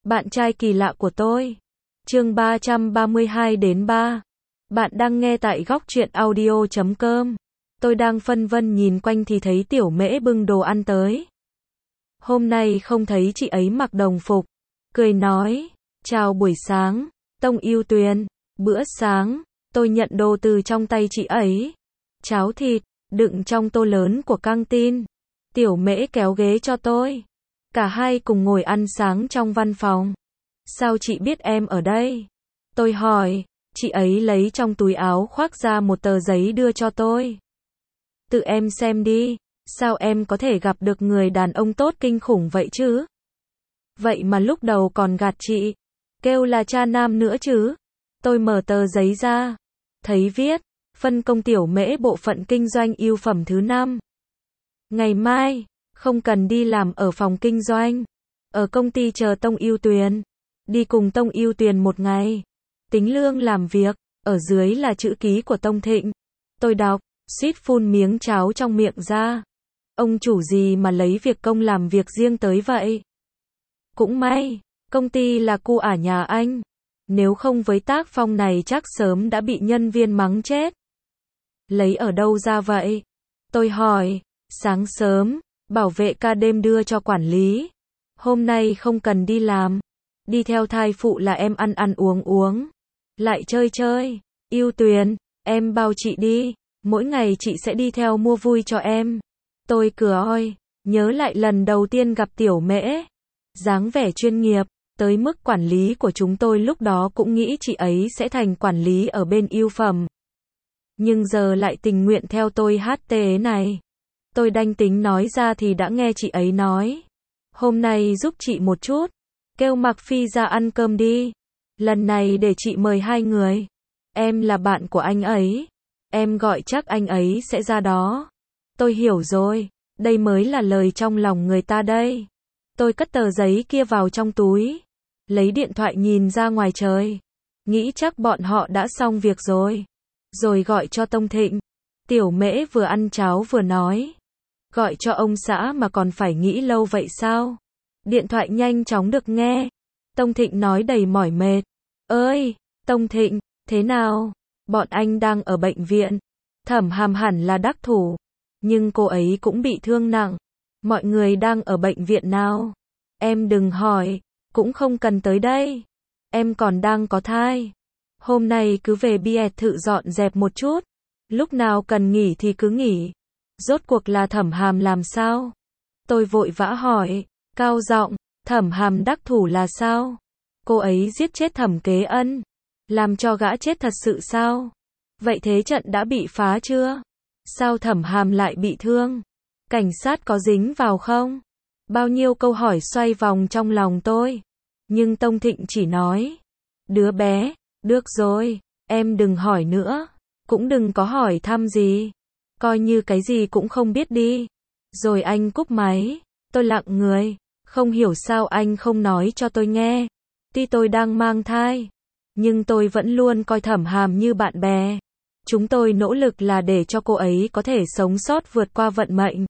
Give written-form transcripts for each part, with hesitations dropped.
Bạn trai kỳ lạ của tôi. Chương 332-3. Bạn đang nghe tại góc truyện audio.com. Tôi đang phân vân nhìn quanh thì thấy Tiểu Mễ bưng đồ ăn tới. Hôm nay không thấy chị ấy mặc đồng phục. Cười nói, chào buổi sáng, Tông Yêu Tuyền. Bữa sáng, tôi nhận đồ từ trong tay chị ấy. Cháo thịt, đựng trong tô lớn của căng tin. Tiểu Mễ kéo ghế cho tôi. Cả hai cùng ngồi ăn sáng trong văn phòng. Sao chị biết em ở đây? Tôi hỏi, chị ấy lấy trong túi áo khoác ra một tờ giấy đưa cho tôi. Tự em xem đi, sao em có thể gặp được người đàn ông tốt kinh khủng vậy chứ? Vậy mà lúc đầu còn gạt chị, kêu là cha nam nữa chứ. Tôi mở tờ giấy ra, thấy viết, phân công Tiểu Mễ bộ phận kinh doanh ưu phẩm thứ 5. Ngày mai, không cần đi làm ở phòng kinh doanh. Ở công ty chờ Tông Yêu Tuyền. Đi cùng Tông Yêu Tuyền một ngày. Tính lương làm việc, ở dưới là chữ ký của Tông Thịnh. Tôi đọc, suýt phun miếng cháo trong miệng ra. Ông chủ gì mà lấy việc công làm việc riêng tới vậy? Cũng may, công ty là cu ả nhà anh. Nếu không với tác phong này chắc sớm đã bị nhân viên mắng chết. Lấy ở đâu ra vậy? Tôi hỏi, sáng sớm, bảo vệ ca đêm đưa cho quản lý. Hôm nay không cần đi làm. Đi theo thai phụ là em ăn uống. Lại chơi chơi. Yêu Tuyền, em bao chị đi. Mỗi ngày chị sẽ đi theo mua vui cho em. Tôi cười, nhớ lại lần đầu tiên gặp Tiểu Mễ. Dáng vẻ chuyên nghiệp, tới mức quản lý của chúng tôi lúc đó cũng nghĩ chị ấy sẽ thành quản lý ở bên ưu phẩm. Nhưng giờ lại tình nguyện theo tôi HT này. Tôi đanh tính nói ra thì đã nghe chị ấy nói. Hôm nay giúp chị một chút. Kêu Mạc Phi ra ăn cơm đi. Lần này để chị mời 2 người. Em là bạn của anh ấy. Em gọi chắc anh ấy sẽ ra đó. Tôi hiểu rồi. Đây mới là lời trong lòng người ta đây. Tôi cất tờ giấy kia vào trong túi. Lấy điện thoại nhìn ra ngoài trời. Nghĩ chắc bọn họ đã xong việc rồi. Rồi gọi cho Tông Thịnh. Tiểu Mễ vừa ăn cháo vừa nói. Gọi cho ông xã mà còn phải nghĩ lâu vậy sao? Điện thoại nhanh chóng được nghe. Tông Thịnh nói đầy mỏi mệt. Ơi, Tông Thịnh, thế nào? Bọn anh đang ở bệnh viện. Thẩm Hàm hẳn là đắc thủ. Nhưng cô ấy cũng bị thương nặng. Mọi người đang ở bệnh viện nào? Em đừng hỏi, cũng không cần tới đây. Em còn đang có thai. Hôm nay cứ về biệt thự dọn dẹp một chút. Lúc nào cần nghỉ thì cứ nghỉ. Rốt cuộc là Thẩm Hàm làm sao? Tôi vội vã hỏi, cao giọng, Thẩm Hàm đắc thủ là sao? Cô ấy giết chết Thẩm Kế Ân, làm cho gã chết thật sự sao? Vậy thế trận đã bị phá chưa? Sao Thẩm Hàm lại bị thương? Cảnh sát có dính vào không? Bao nhiêu câu hỏi xoay vòng trong lòng tôi. Nhưng Tông Thịnh chỉ nói, đứa bé, được rồi, em đừng hỏi nữa. Cũng đừng có hỏi thăm gì. Coi như cái gì cũng không biết đi. Rồi anh cúp máy. Tôi lặng người. Không hiểu sao anh không nói cho tôi nghe. Tuy tôi đang mang thai. Nhưng tôi vẫn luôn coi Thẩm Hàm như bạn bè. Chúng tôi nỗ lực là để cho cô ấy có thể sống sót vượt qua vận mệnh.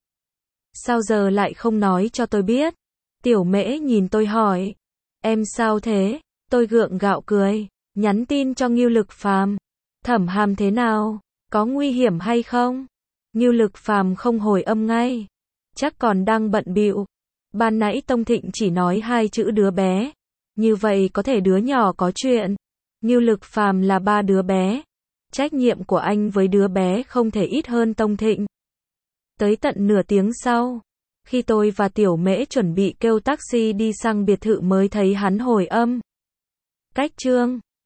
Sao giờ lại không nói cho tôi biết? Tiểu Mễ nhìn tôi hỏi. Em sao thế? Tôi gượng gạo cười. Nhắn tin cho Ngưu Lực Phàm. Thẩm Hàm thế nào? Có nguy hiểm hay không? Ngưu Lực Phàm không hồi âm ngay. Chắc còn đang bận bịu. Ban nãy Tông Thịnh chỉ nói 2 chữ đứa bé. Như vậy có thể đứa nhỏ có chuyện. Ngưu Lực Phàm là 3 đứa bé. Trách nhiệm của anh với đứa bé không thể ít hơn Tông Thịnh. Tới tận nửa tiếng sau, khi tôi và Tiểu Mễ chuẩn bị kêu taxi đi sang biệt thự mới thấy hắn hồi âm. Cách Trương,